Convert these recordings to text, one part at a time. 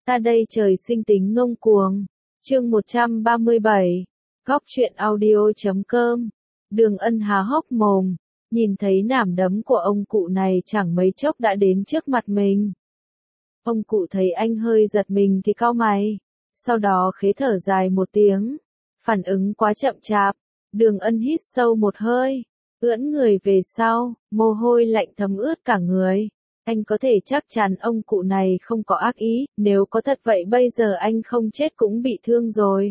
Ta đây trời sinh tính ngông cuồng. Chương 137. Góc truyện audio.com. Đường Ân há hốc mồm, nhìn thấy nắm đấm của ông cụ này chẳng mấy chốc đã đến trước mặt mình. Ông cụ thấy anh hơi giật mình thì cau mày, sau đó khẽ thở dài một tiếng. Phản ứng quá chậm chạp, Đường Ân hít sâu một hơi, ưỡn người về sau, mồ hôi lạnh thấm ướt cả người. Anh có thể chắc chắn ông cụ này không có ác ý, nếu có thật vậy bây giờ anh không chết cũng bị thương rồi.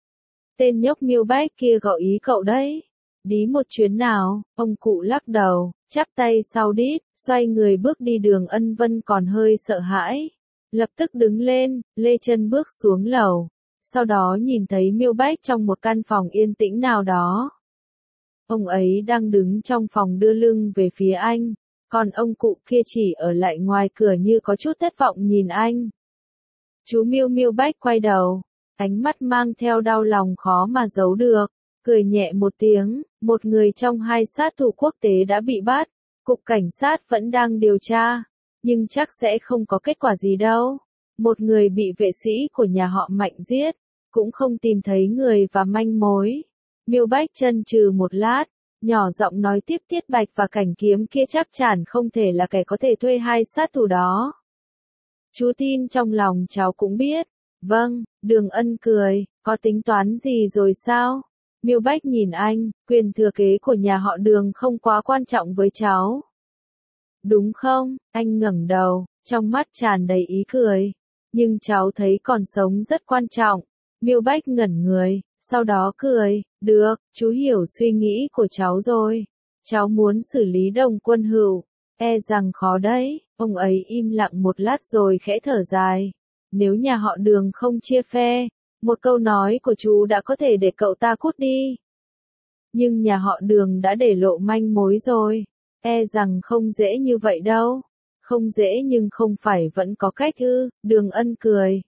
Tên nhóc Miêu Bách kia gọi ý cậu đấy. Đi một chuyến nào, ông cụ lắc đầu, chắp tay sau đít, xoay người bước đi. Đường Ân Vân còn hơi sợ hãi, lập tức đứng lên, lê chân bước xuống lầu. Sau đó nhìn thấy Miêu Bách trong một căn phòng yên tĩnh nào đó. Ông ấy đang đứng trong phòng đưa lưng về phía anh, còn ông cụ kia chỉ ở lại ngoài cửa như có chút thất vọng nhìn anh. Chú Miêu Bách quay đầu, ánh mắt mang theo đau lòng khó mà giấu được, cười nhẹ một tiếng. Một người trong hai sát thủ quốc tế đã bị bắt, cục cảnh sát vẫn đang điều tra, nhưng chắc sẽ không có kết quả gì đâu. Một người bị vệ sĩ của nhà họ Mạnh giết, cũng không tìm thấy người và manh mối. Miêu Bách chần chừ một lát, nhỏ giọng nói tiếp, Tiết Bạch và Cảnh Kiếm kia chắc chắn không thể là kẻ có thể thuê hai sát thủ đó. Chú tin trong lòng cháu cũng biết. Vâng, Đường Ân cười, có tính toán gì rồi sao? Miêu Bách nhìn anh, quyền thừa kế của nhà họ Đường không quá quan trọng với cháu. Đúng không? Anh ngẩng đầu, trong mắt tràn đầy ý cười. Nhưng cháu thấy còn sống rất quan trọng. Miêu Bách ngẩn người, sau đó cười, được, chú hiểu suy nghĩ của cháu rồi. Cháu muốn xử lý Đồng Quân Hữu, e rằng khó đấy. Ông ấy im lặng một lát rồi khẽ thở dài. Nếu nhà họ Đường không chia phe, một câu nói của chú đã có thể để cậu ta cút đi. Nhưng nhà họ Đường đã để lộ manh mối rồi, e rằng không dễ như vậy đâu. Không dễ nhưng không phải vẫn có cách ư? Đường Ân cười,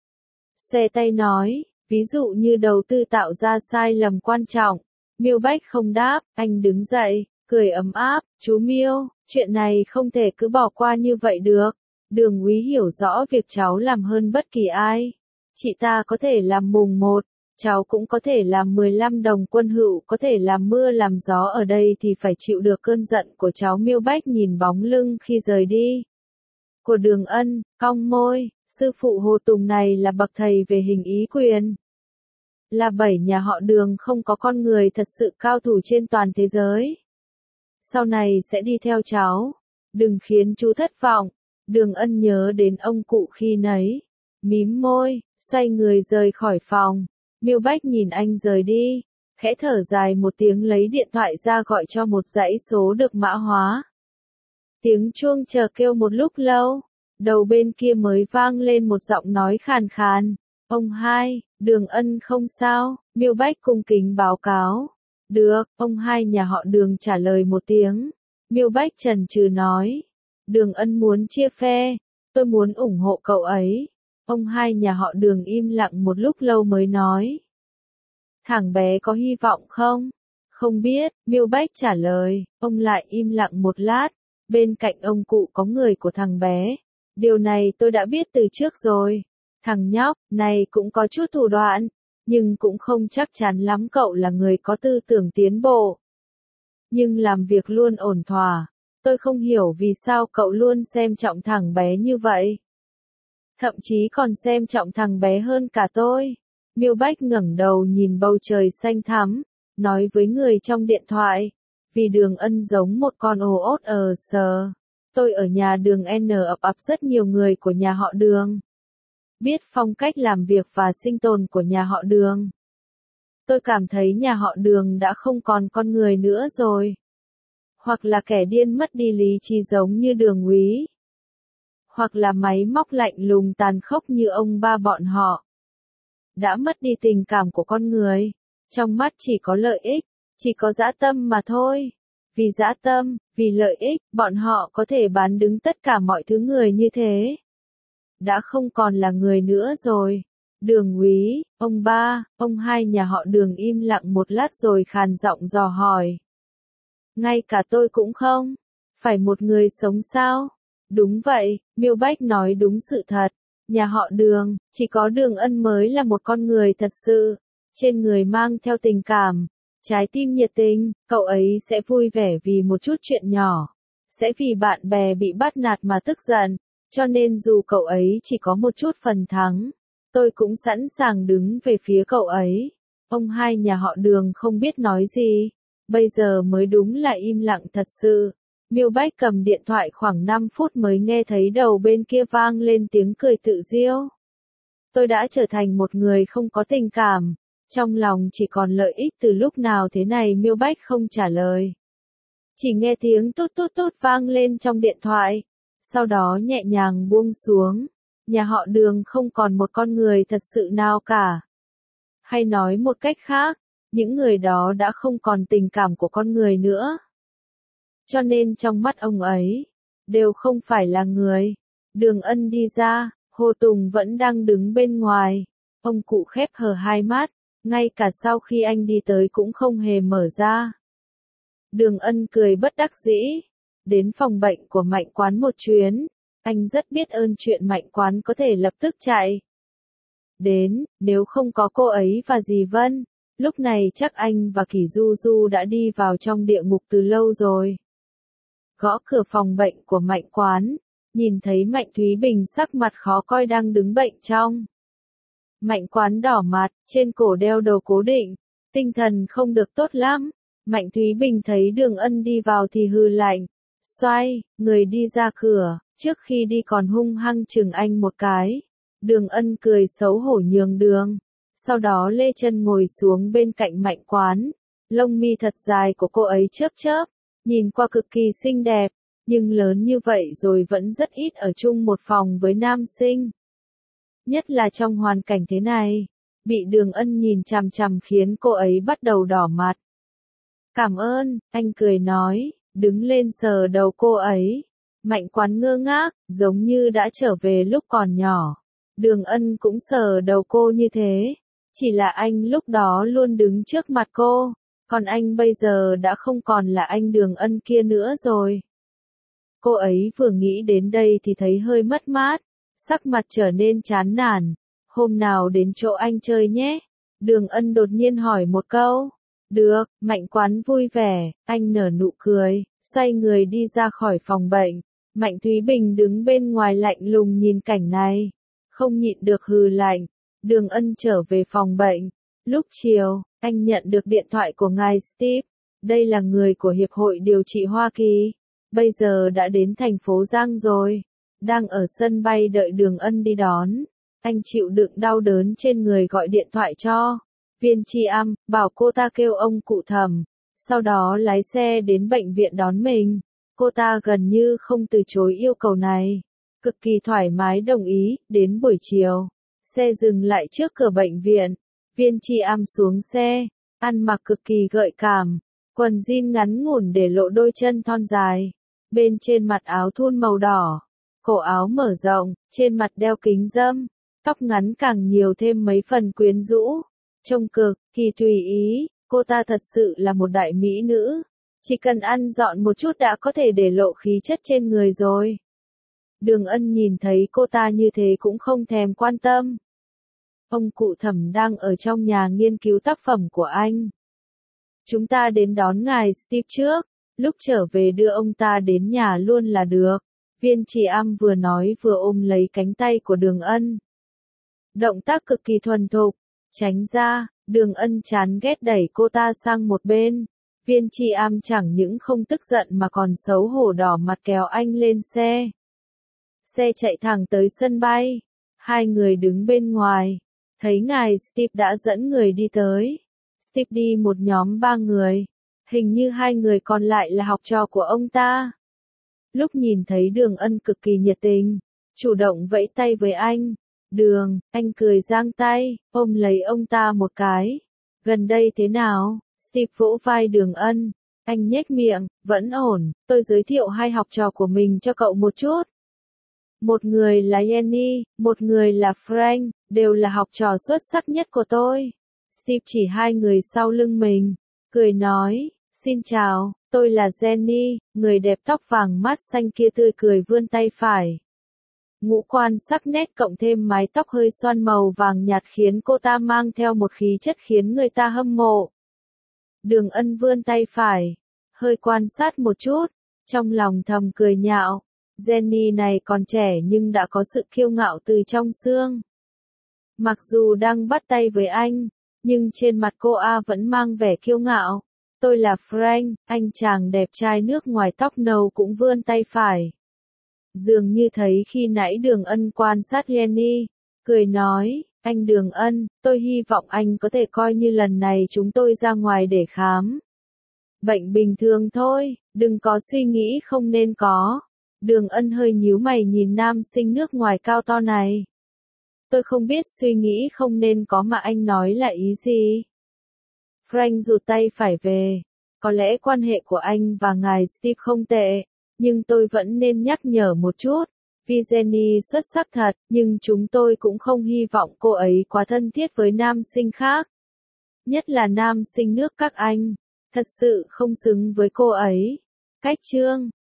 xoe tay nói, ví dụ như đầu tư tạo ra sai lầm quan trọng. Miêu Bách không đáp, anh đứng dậy, cười ấm áp, chú Miêu, chuyện này không thể cứ bỏ qua như vậy được. Đường úy hiểu rõ việc cháu làm hơn bất kỳ ai. Chị ta có thể làm mùng 1, cháu cũng có thể làm 15 Đồng Quân Hữu có thể làm mưa làm gió ở đây thì phải chịu được cơn giận của cháu. Miêu Bách nhìn bóng lưng khi rời đi của Đường Ân, cong môi, sư phụ Hồ Tùng này là bậc thầy về hình ý quyền. Là bảy nhà họ Đường không có con người thật sự cao thủ trên toàn thế giới. Sau này sẽ đi theo cháu, đừng khiến chú thất vọng. Đường Ân nhớ đến ông cụ khi nấy, mím môi, xoay người rời khỏi phòng. Miêu Bách nhìn anh rời đi, khẽ thở dài một tiếng lấy điện thoại ra gọi cho một dãy số được mã hóa. Tiếng chuông chờ kêu một lúc lâu, đầu bên kia mới vang lên một giọng nói khàn khàn. Ông hai, Đường Ân không sao, Miêu Bách cung kính báo cáo. Được, ông hai nhà họ Đường trả lời một tiếng. Miêu Bách chần chừ nói, Đường Ân muốn chia phe, tôi muốn ủng hộ cậu ấy. Ông hai nhà họ Đường im lặng một lúc lâu mới nói, thằng bé có hy vọng không? Không biết, Miêu Bách trả lời. Ông lại im lặng một lát, bên cạnh ông cụ có người của thằng bé. Điều này tôi đã biết từ trước rồi. Thằng nhóc này cũng có chút thủ đoạn, nhưng cũng không chắc chắn lắm. Cậu là người có tư tưởng tiến bộ, nhưng làm việc luôn ổn thỏa. Tôi không hiểu vì sao cậu luôn xem trọng thằng bé như vậy. Thậm chí còn xem trọng thằng bé hơn cả tôi. Miêu Bách ngẩng đầu nhìn bầu trời xanh thắm, nói với người trong điện thoại, vì Đường Ân giống một con ồ ốt sờ. Tôi ở nhà Đường N ập rất nhiều người của nhà họ Đường. Biết phong cách làm việc và sinh tồn của nhà họ Đường. Tôi cảm thấy nhà họ Đường đã không còn con người nữa rồi. Hoặc là kẻ điên mất đi lý trí giống như Đường úy, hoặc là máy móc lạnh lùng tàn khốc như ông ba bọn họ. Đã mất đi tình cảm của con người, trong mắt chỉ có lợi ích, chỉ có dã tâm mà thôi. Vì dã tâm, vì lợi ích, bọn họ có thể bán đứng tất cả mọi thứ. Người như thế đã không còn là người nữa rồi. Đường úy, ông ba, ông hai nhà họ Đường im lặng một lát rồi khàn giọng dò hỏi. Ngay cả tôi cũng không? Phải một người sống sao? Đúng vậy, Miêu Bách nói đúng sự thật. Nhà họ Đường, chỉ có Đường Ân mới là một con người thật sự, trên người mang theo tình cảm, trái tim nhiệt tình, cậu ấy sẽ vui vẻ vì một chút chuyện nhỏ, sẽ vì bạn bè bị bắt nạt mà tức giận, cho nên dù cậu ấy chỉ có một chút phần thắng, tôi cũng sẵn sàng đứng về phía cậu ấy. Ông hai nhà họ Đường không biết nói gì, bây giờ mới đúng là im lặng thật sự. Miêu Bách cầm điện thoại khoảng 5 phút mới nghe thấy đầu bên kia vang lên tiếng cười tự giễu. Tôi đã trở thành một người không có tình cảm, trong lòng chỉ còn lợi ích từ lúc nào thế này. Miêu Bách không trả lời. Chỉ nghe tiếng tút tút tút vang lên trong điện thoại, sau đó nhẹ nhàng buông xuống. Nhà họ Đường không còn một con người thật sự nào cả. Hay nói một cách khác, những người đó đã không còn tình cảm của con người nữa. Cho nên trong mắt ông ấy, đều không phải là người. Đường Ân đi ra, Hồ Tùng vẫn đang đứng bên ngoài. Ông cụ khép hờ hai mắt, ngay cả sau khi anh đi tới cũng không hề mở ra. Đường Ân cười bất đắc dĩ, đến phòng bệnh của Mạnh Quán một chuyến. Anh rất biết ơn chuyện Mạnh Quán có thể lập tức chạy đến, nếu không có cô ấy và dì Vân, lúc này chắc anh và Kỳ Du Du đã đi vào trong địa ngục từ lâu rồi. Gõ cửa phòng bệnh của Mạnh Quán, nhìn thấy Mạnh Thúy Bình sắc mặt khó coi đang đứng bệnh trong. Mạnh Quán đỏ mặt, trên cổ đeo đầu cố định, tinh thần không được tốt lắm. Mạnh Thúy Bình thấy Đường Ân đi vào thì hừ lạnh, xoay, người đi ra cửa, trước khi đi còn hung hăng chừng anh một cái. Đường Ân cười xấu hổ nhường đường, sau đó lê chân ngồi xuống bên cạnh Mạnh Quán. Lông mi thật dài của cô ấy chớp chớp, nhìn qua cực kỳ xinh đẹp, nhưng lớn như vậy rồi vẫn rất ít ở chung một phòng với nam sinh. Nhất là trong hoàn cảnh thế này, bị Đường Ân nhìn chằm chằm khiến cô ấy bắt đầu đỏ mặt. Cảm ơn, anh cười nói, đứng lên sờ đầu cô ấy. Mạnh Quán ngơ ngác, giống như đã trở về lúc còn nhỏ. Đường Ân cũng sờ đầu cô như thế, chỉ là anh lúc đó luôn đứng trước mặt cô, còn anh bây giờ đã không còn là anh Đường Ân kia nữa rồi. Cô ấy vừa nghĩ đến đây thì thấy hơi mất mát, sắc mặt trở nên chán nản. Hôm nào đến chỗ anh chơi nhé. Đường Ân đột nhiên hỏi một câu. Được, Mạnh Quán vui vẻ, anh nở nụ cười, xoay người đi ra khỏi phòng bệnh. Mạnh Thúy Bình đứng bên ngoài lạnh lùng nhìn cảnh này, không nhịn được hừ lạnh. Đường Ân trở về phòng bệnh. Lúc chiều, anh nhận được điện thoại của ngài Steve. Đây là người của Hiệp hội Điều trị Hoa Kỳ. Bây giờ đã đến thành phố Giang rồi. Đang ở sân bay đợi Đường Ân đi đón. Anh chịu đựng đau đớn trên người gọi điện thoại cho Viên Chi Am, bảo cô ta kêu ông cụ Thẩm, sau đó lái xe đến bệnh viện đón mình. Cô ta gần như không từ chối yêu cầu này, cực kỳ thoải mái đồng ý. Đến buổi chiều, xe dừng lại trước cửa bệnh viện. Viên Chi Am xuống xe, ăn mặc cực kỳ gợi cảm, quần jean ngắn ngủn để lộ đôi chân thon dài, bên trên mặt áo thun màu đỏ, cổ áo mở rộng, trên mặt đeo kính râm, tóc ngắn càng nhiều thêm mấy phần quyến rũ, trông cực kỳ tùy ý. Cô ta thật sự là một đại mỹ nữ, chỉ cần ăn dọn một chút đã có thể để lộ khí chất trên người rồi. Đường Ân nhìn thấy cô ta như thế cũng không thèm quan tâm. Ông cụ Thẩm đang ở trong nhà nghiên cứu tác phẩm của anh. Chúng ta đến đón ngài Steve trước, lúc trở về đưa ông ta đến nhà luôn là được. Viên Chỉ Am vừa nói vừa ôm lấy cánh tay của Đường Ân. Động tác cực kỳ thuần thục, tránh ra. Đường Ân chán ghét đẩy cô ta sang một bên. Viên Chi Am chẳng những không tức giận mà còn xấu hổ đỏ mặt kéo anh lên xe. Xe chạy thẳng tới sân bay. Hai người đứng bên ngoài, thấy ngài Steve đã dẫn người đi tới. Steve đi một nhóm 3 người, hình như 2 người còn lại là học trò của ông ta. Lúc nhìn thấy Đường Ân cực kỳ nhiệt tình, chủ động vẫy tay với anh. Đường, anh cười giang tay, ôm lấy ông ta một cái. Gần đây thế nào? Steve vỗ vai Đường Ân. Anh nhếch miệng, vẫn ổn, tôi giới thiệu 2 học trò của mình cho cậu một chút. Một người là Jenny, một người là Frank, đều là học trò xuất sắc nhất của tôi. Steve chỉ 2 người sau lưng mình, cười nói, xin chào, tôi là Jenny. Người đẹp tóc vàng mắt xanh kia tươi cười vươn tay phải. Ngũ quan sắc nét cộng thêm mái tóc hơi xoăn màu vàng nhạt khiến cô ta mang theo một khí chất khiến người ta hâm mộ. Đường Ân vươn tay phải, hơi quan sát một chút, trong lòng thầm cười nhạo. Jenny này còn trẻ nhưng đã có sự kiêu ngạo từ trong xương. Mặc dù đang bắt tay với anh, nhưng trên mặt cô vẫn mang vẻ kiêu ngạo. Tôi là Frank, anh chàng đẹp trai nước ngoài tóc nâu cũng vươn tay phải. Dường như thấy khi nãy Đường Ân quan sát Jenny, cười nói, anh Đường Ân, tôi hy vọng anh có thể coi như lần này chúng tôi ra ngoài để khám. Bệnh bình thường thôi, đừng có suy nghĩ không nên có. Đường Ân hơi nhíu mày nhìn nam sinh nước ngoài cao to này. Tôi không biết suy nghĩ không nên có mà anh nói là ý gì. Frank rụt tay phải về. Có lẽ quan hệ của anh và ngài Steve không tệ, nhưng tôi vẫn nên nhắc nhở một chút. Vì Jenny xuất sắc thật, nhưng chúng tôi cũng không hy vọng cô ấy quá thân thiết với nam sinh khác. Nhất là nam sinh nước các anh. Thật sự không xứng với cô ấy. Cách chương